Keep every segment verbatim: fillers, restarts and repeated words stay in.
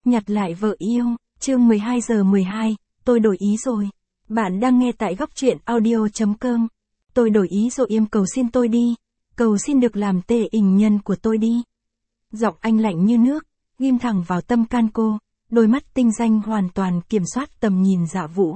Nhặt lại vợ yêu, chương mười hai giờ mười hai, tôi đổi ý rồi. Bạn đang nghe tại góc truyện audio.com. Tôi đổi ý rồi, im cầu xin tôi đi. Cầu xin được làm tề ình nhân của tôi đi. Giọng anh lạnh như nước, ghim thẳng vào tâm can cô, đôi mắt tinh danh hoàn toàn kiểm soát tầm nhìn Dạ Vũ.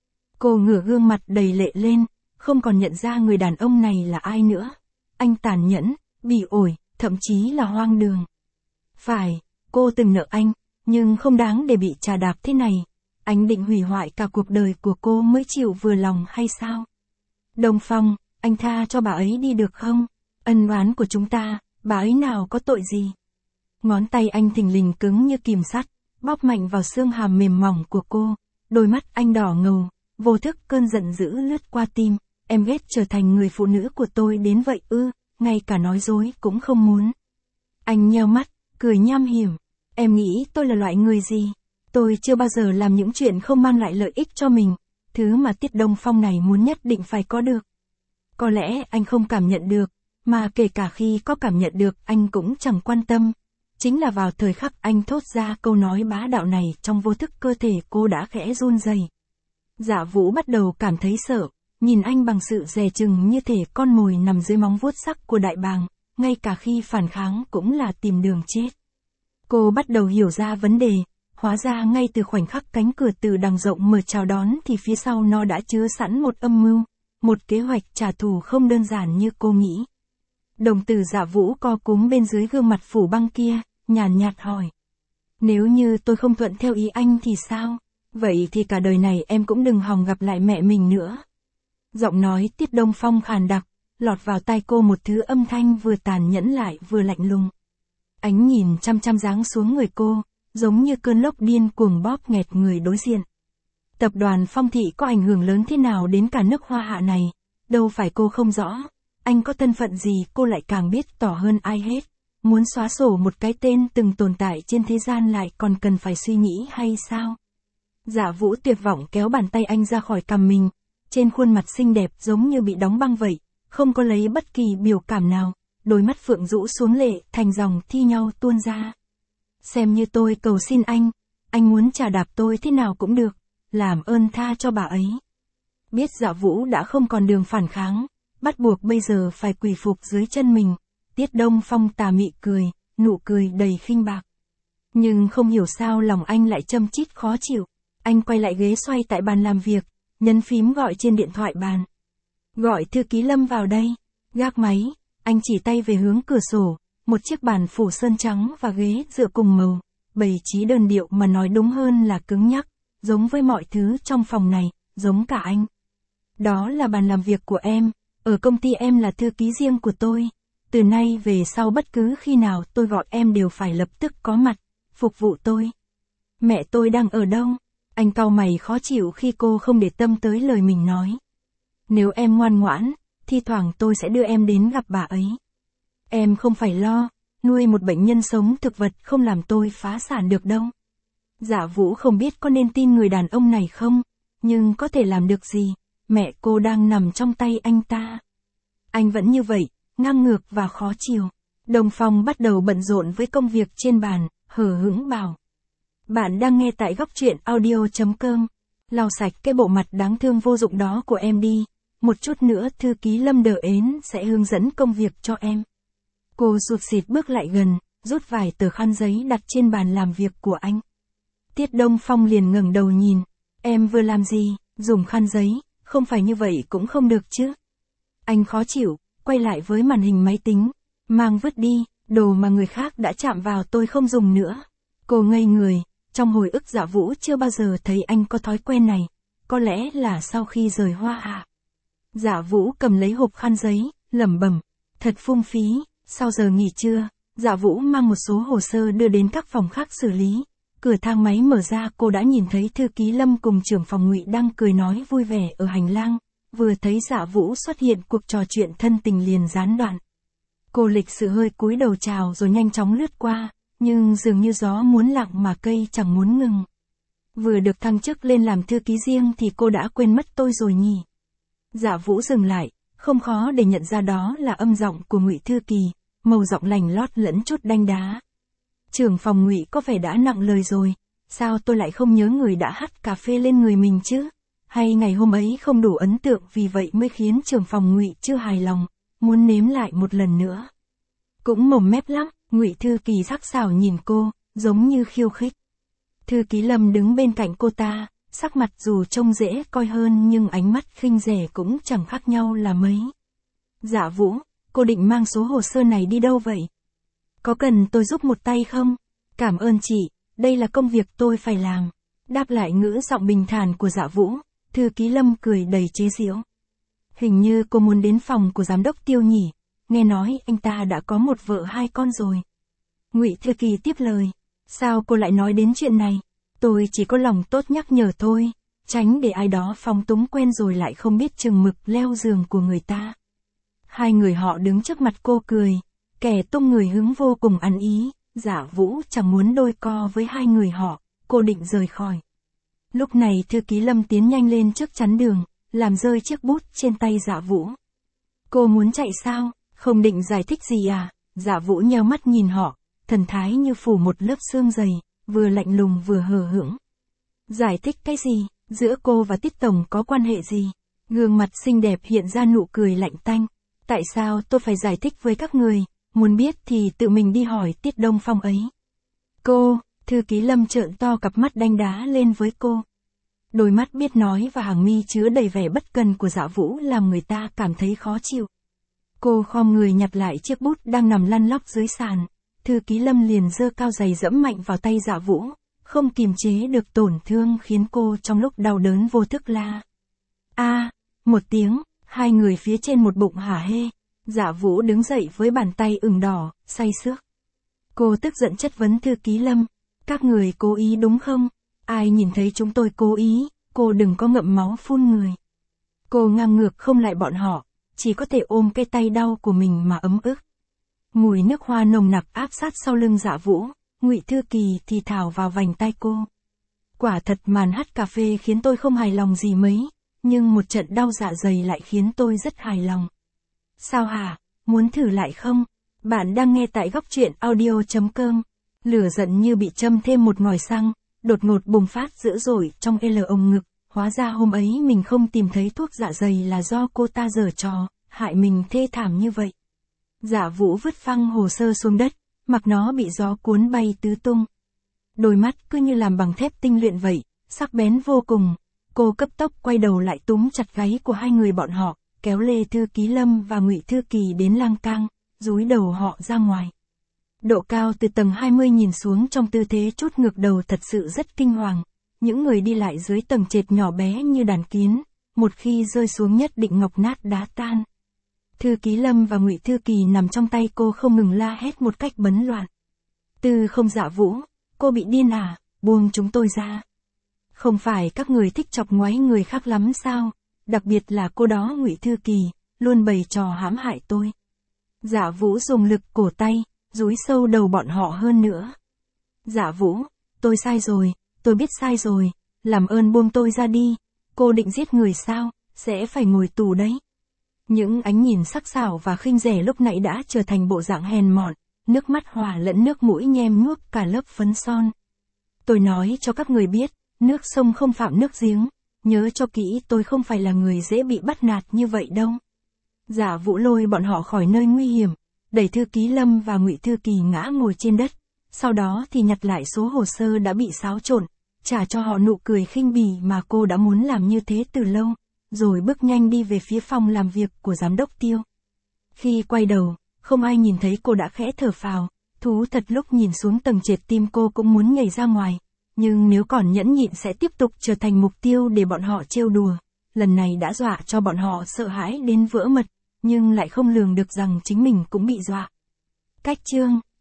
Cô ngửa gương mặt đầy lệ lên, không còn nhận ra người đàn ông này là ai nữa. Anh tàn nhẫn, bỉ ổi, thậm chí là hoang đường. Phải, cô từng nợ anh, nhưng không đáng để bị trà đạp thế này. Anh định hủy hoại cả cuộc đời của cô mới chịu vừa lòng hay sao? Đồng Phong, anh tha cho bà ấy đi được không? Ân oán của chúng ta, bà ấy nào có tội gì? Ngón tay anh thình lình cứng như kìm sắt, bóp mạnh vào xương hàm mềm mỏng của cô. Đôi mắt anh đỏ ngầu, vô thức cơn giận dữ lướt qua tim. Em ghét trở thành người phụ nữ của tôi đến vậy ư, ngay cả nói dối cũng không muốn. Anh nheo mắt, cười nham hiểm. Em nghĩ tôi là loại người gì? Tôi chưa bao giờ làm những chuyện không mang lại lợi ích cho mình. Thứ mà Tiết Đông Phong này muốn nhất định phải có được. Có lẽ anh không cảm nhận được, mà kể cả khi có cảm nhận được anh cũng chẳng quan tâm. Chính là vào thời khắc anh thốt ra câu nói bá đạo này, trong vô thức cơ thể cô đã khẽ run rẩy. Dạ Vũ bắt đầu cảm thấy sợ, nhìn anh bằng sự dè chừng như thể con mồi nằm dưới móng vuốt sắc của đại bàng, ngay cả khi phản kháng cũng là tìm đường chết. Cô bắt đầu hiểu ra vấn đề, hóa ra ngay từ khoảnh khắc cánh cửa từ đằng rộng mở chào đón thì phía sau nó đã chứa sẵn một âm mưu, một kế hoạch trả thù không đơn giản như cô nghĩ. Đồng tử Dạ Vũ co cúm bên dưới gương mặt phủ băng kia, nhàn nhạt hỏi. Nếu như tôi không thuận theo ý anh thì sao? Vậy thì cả đời này em cũng đừng hòng gặp lại mẹ mình nữa. Giọng nói Tiết Đông Phong khàn đặc, lọt vào tai cô một thứ âm thanh vừa tàn nhẫn lại vừa lạnh lùng. Ánh nhìn chăm chăm giáng xuống người cô, giống như cơn lốc điên cuồng bóp nghẹt người đối diện. Tập đoàn Phong Thị có ảnh hưởng lớn thế nào đến cả nước Hoa Hạ này, đâu phải cô không rõ. Anh có thân phận gì cô lại càng biết tỏ hơn ai hết. Muốn xóa sổ một cái tên từng tồn tại trên thế gian lại còn cần phải suy nghĩ hay sao? Dạ Vũ tuyệt vọng kéo bàn tay anh ra khỏi cằm mình, trên khuôn mặt xinh đẹp giống như bị đóng băng vậy, không có lấy bất kỳ biểu cảm nào, đôi mắt phượng rũ xuống lệ thành dòng thi nhau tuôn ra. Xem như tôi cầu xin anh, anh muốn trà đạp tôi thế nào cũng được, làm ơn tha cho bà ấy. Biết Dạ Vũ đã không còn đường phản kháng, bắt buộc bây giờ phải quỳ phục dưới chân mình, Tiết Đông Phong tà mị cười, nụ cười đầy khinh bạc. Nhưng không hiểu sao lòng anh lại châm chít khó chịu, anh quay lại ghế xoay tại bàn làm việc, nhấn phím gọi trên điện thoại bàn. Gọi thư ký Lâm vào đây, gác máy, anh chỉ tay về hướng cửa sổ, một chiếc bàn phủ sơn trắng và ghế dựa cùng màu, bày trí đơn điệu mà nói đúng hơn là cứng nhắc, giống với mọi thứ trong phòng này, giống cả anh. Đó là bàn làm việc của em, ở công ty em là thư ký riêng của tôi. Từ nay về sau bất cứ khi nào tôi gọi em đều phải lập tức có mặt, phục vụ tôi. Mẹ tôi đang ở đâu? Anh cau mày khó chịu khi cô không để tâm tới lời mình nói. Nếu em ngoan ngoãn, thi thoảng tôi sẽ đưa em đến gặp bà ấy. Em không phải lo, nuôi một bệnh nhân sống thực vật không làm tôi phá sản được đâu. Dạ Vũ không biết có nên tin người đàn ông này không, nhưng có thể làm được gì, mẹ cô đang nằm trong tay anh ta. Anh vẫn như vậy, ngang ngược và khó chịu. Đồng Phong bắt đầu bận rộn với công việc trên bàn, hờ hững bảo. Bạn đang nghe tại góc truyện audio.com. Lau sạch cái bộ mặt đáng thương vô dụng đó của em đi. Một chút nữa thư ký Lâm đờ ến sẽ hướng dẫn công việc cho em. Cô rụt rịt bước lại gần, rút vài tờ khăn giấy đặt trên bàn làm việc của anh. Tiết Đông Phong liền ngẩng đầu nhìn. Em vừa làm gì, dùng khăn giấy, không phải như vậy cũng không được chứ. Anh khó chịu, quay lại với màn hình máy tính. Mang vứt đi, đồ mà người khác đã chạm vào tôi không dùng nữa. Cô ngây người, trong hồi ức Dạ Vũ chưa bao giờ thấy anh có thói quen này. Có lẽ là sau khi rời Hoa Hạ. Dạ Vũ cầm lấy hộp khăn giấy, lẩm bẩm, thật phung phí. Sau giờ nghỉ trưa, Dạ Vũ mang một số hồ sơ đưa đến các phòng khác xử lý. Cửa thang máy mở ra, cô đã nhìn thấy thư ký Lâm cùng trưởng phòng Ngụy đang cười nói vui vẻ ở hành lang. Vừa thấy Dạ Vũ xuất hiện, cuộc trò chuyện thân tình liền gián đoạn. Cô lịch sự hơi cúi đầu chào rồi nhanh chóng lướt qua, nhưng dường như gió muốn lặng mà cây chẳng muốn ngừng. Vừa được thăng chức lên làm thư ký riêng thì cô đã quên mất tôi rồi nhỉ? Dạ Vũ dừng lại, không khó để nhận ra đó là âm giọng của Ngụy thư kỳ, màu giọng lành lót lẫn chút đanh đá. Trưởng phòng Ngụy có vẻ đã nặng lời rồi, sao tôi lại không nhớ người đã hắt cà phê lên người mình chứ? Hay ngày hôm ấy không đủ ấn tượng vì vậy mới khiến trưởng phòng Ngụy chưa hài lòng, muốn nếm lại một lần nữa. Cũng mồm mép lắm, Ngụy thư kỳ sắc sảo nhìn cô, giống như khiêu khích. Thư ký Lâm đứng bên cạnh cô ta, sắc mặt dù trông dễ coi hơn nhưng ánh mắt khinh rẻ cũng chẳng khác nhau là mấy. Dạ Vũ, cô định mang số hồ sơ này đi đâu vậy? Có cần tôi giúp một tay không? Cảm ơn chị, đây là công việc tôi phải làm. Đáp lại ngữ giọng bình thản của Dạ Vũ, thư ký Lâm cười đầy chế giễu. Hình như cô muốn đến phòng của giám đốc Tiêu nhỉ, nghe nói anh ta đã có một vợ hai con rồi. Ngụy thư kỳ tiếp lời, sao cô lại nói đến chuyện này? Tôi chỉ có lòng tốt nhắc nhở thôi, tránh để ai đó phóng túng quen rồi lại không biết chừng mực leo giường của người ta. Hai người họ đứng trước mặt cô cười, kẻ tung người hứng vô cùng ăn ý, Dạ Vũ chẳng muốn đôi co với hai người họ, cô định rời khỏi. Lúc này thư ký Lâm tiến nhanh lên trước chắn đường, làm rơi chiếc bút trên tay Dạ Vũ. Cô muốn chạy sao, không định giải thích gì à? Dạ Vũ nheo mắt nhìn họ, thần thái như phủ một lớp sương dày, vừa lạnh lùng vừa hờ hững. Giải thích cái gì, giữa cô và Tiết Tổng có quan hệ gì? Gương mặt xinh đẹp hiện ra nụ cười lạnh tanh. Tại sao tôi phải giải thích với các người, muốn biết thì tự mình đi hỏi Tiết Đông Phong ấy. Cô, thư ký Lâm trợn to cặp mắt đanh đá lên với cô. Đôi mắt biết nói và hàng mi chứa đầy vẻ bất cần của Dạ Vũ làm người ta cảm thấy khó chịu. Cô khom người nhặt lại chiếc bút đang nằm lăn lóc dưới sàn. Thư ký Lâm liền giơ cao giày dẫm mạnh vào tay Dạ Vũ, không kiềm chế được tổn thương khiến cô trong lúc đau đớn vô thức la. A, một tiếng, hai người phía trên một bụng hả hê. Dạ Vũ đứng dậy với bàn tay ửng đỏ, say sướt. Cô tức giận chất vấn thư ký Lâm, các người cố ý đúng không? Ai nhìn thấy chúng tôi cố ý, cô đừng có ngậm máu phun người. Cô ngang ngược không lại bọn họ, chỉ có thể ôm cái tay đau của mình mà ấm ức. Mùi nước hoa nồng nặc áp sát sau lưng Dạ Vũ, Ngụy thư kỳ thì thào vào vành tai cô. Quả thật màn hắt cà phê khiến tôi không hài lòng gì mấy, nhưng một trận đau dạ dày lại khiến tôi rất hài lòng. Sao hả, muốn thử lại không? Bạn đang nghe tại góc truyện audio chấm com. Lửa giận như bị châm thêm một ngòi xăng, đột ngột bùng phát dữ dội trong L ống ngực. Hóa ra hôm ấy mình không tìm thấy thuốc dạ dày là do cô ta giở trò, hại mình thê thảm như vậy. Dạ Vũ vứt phăng hồ sơ xuống đất, mặc nó bị gió cuốn bay tứ tung. Đôi mắt cứ như làm bằng thép tinh luyện vậy, sắc bén vô cùng. Cô cấp tốc quay đầu lại túm chặt gáy của hai người bọn họ, kéo lê thư ký Lâm và Ngụy thư kỳ đến lang cang, dúi đầu họ ra ngoài. Độ cao từ tầng hai mươi nhìn xuống trong tư thế chốt ngược đầu thật sự rất kinh hoàng. Những người đi lại dưới tầng trệt nhỏ bé như đàn kiến, một khi rơi xuống nhất định ngọc nát đá tan. Thư ký Lâm và Ngụy thư kỳ nằm trong tay cô không ngừng la hét một cách bấn loạn. Từ không Dạ Vũ, cô bị điên à, buông chúng tôi ra. Không phải các người thích chọc ngoáy người khác lắm sao, đặc biệt là cô đó Ngụy thư kỳ, luôn bày trò hãm hại tôi. Dạ Vũ dùng lực cổ tay, dúi sâu đầu bọn họ hơn nữa. Dạ Vũ, tôi sai rồi, tôi biết sai rồi, làm ơn buông tôi ra đi, cô định giết người sao, sẽ phải ngồi tù đấy. Những ánh nhìn sắc sảo và khinh rẻ lúc nãy đã trở thành bộ dạng hèn mọn, nước mắt hòa lẫn nước mũi nhem nhuốc cả lớp phấn son. Tôi nói cho các người biết, nước sông không phạm nước giếng, nhớ cho kỹ tôi không phải là người dễ bị bắt nạt như vậy đâu. Dạ Vũ lôi bọn họ khỏi nơi nguy hiểm, đẩy thư ký Lâm và Ngụy thư kỳ ngã ngồi trên đất, sau đó thì nhặt lại số hồ sơ đã bị xáo trộn, trả cho họ nụ cười khinh bỉ mà cô đã muốn làm như thế từ lâu, rồi bước nhanh đi về phía phòng làm việc của giám đốc Tiêu. Khi quay đầu, không ai nhìn thấy cô đã khẽ thở phào, thú thật lúc nhìn xuống tầng trệt tim cô cũng muốn nhảy ra ngoài, nhưng nếu còn nhẫn nhịn sẽ tiếp tục trở thành mục tiêu để bọn họ trêu đùa, lần này đã dọa cho bọn họ sợ hãi đến vỡ mật, nhưng lại không lường được rằng chính mình cũng bị dọa. Cách chương